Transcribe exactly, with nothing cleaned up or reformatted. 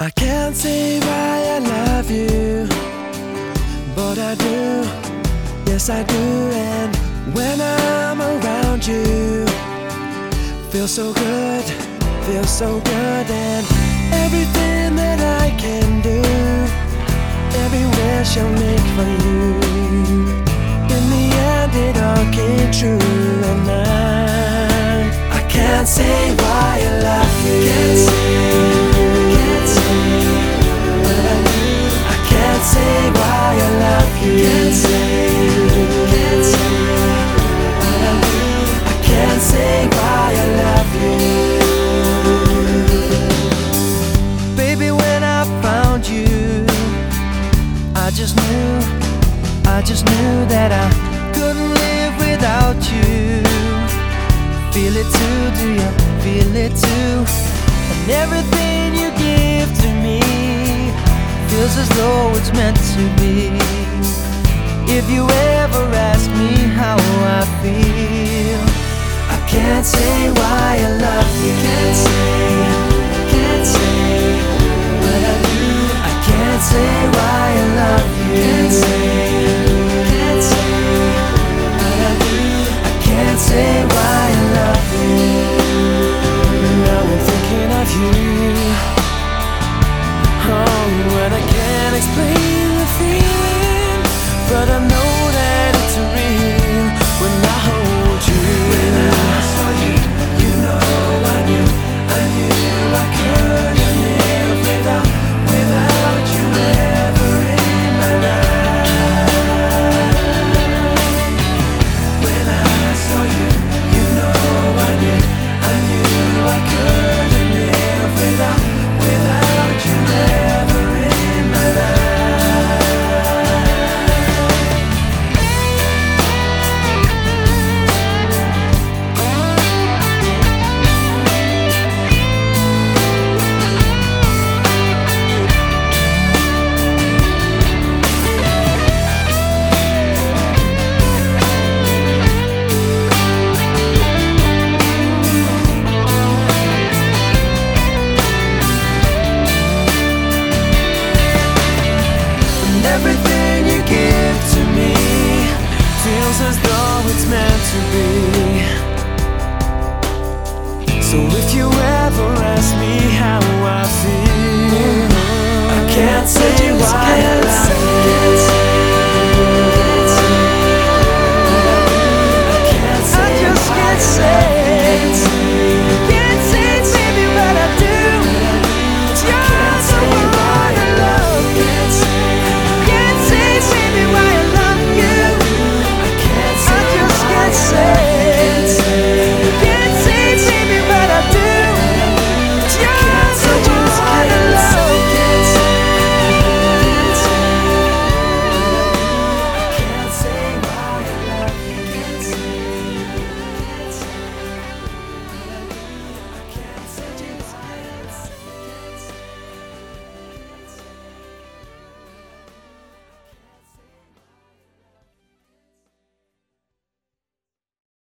I can't say why I love you, but I do, yes I do. And when I'm around you, feels so good, feels so good. And everything that I can do, every wish I'll make for you, in the end it all came true. And I, I can't say why I love you, can't say, can't say, but I do. I can't say why I love you, can't say, can't say, but I do. I can't say why I love you. Baby, when I found you, I just knew, I just knew that I couldn't live without you. Feel it too, do you feel it too? And everything you give to me feels as though it's meant to be. If you ever ask me how I feel, I can't say why I love you, can't say, can't say, but I do. I can't say why I love you, can't say, can't say, but I do. I can't say why I love you. Now I'm thinking of you, oh, and I can't explain the feeling, but I know that it's real when I hold you. When I saw you, you know I knew, I knew I couldn't live without, without you ever in my life. When I saw you, you know I knew, I knew I couldn't live without, without you ever in my life. Everything you give to me feels as though it's meant to be. So if you ever ask me how I feel, I can't say why I love you.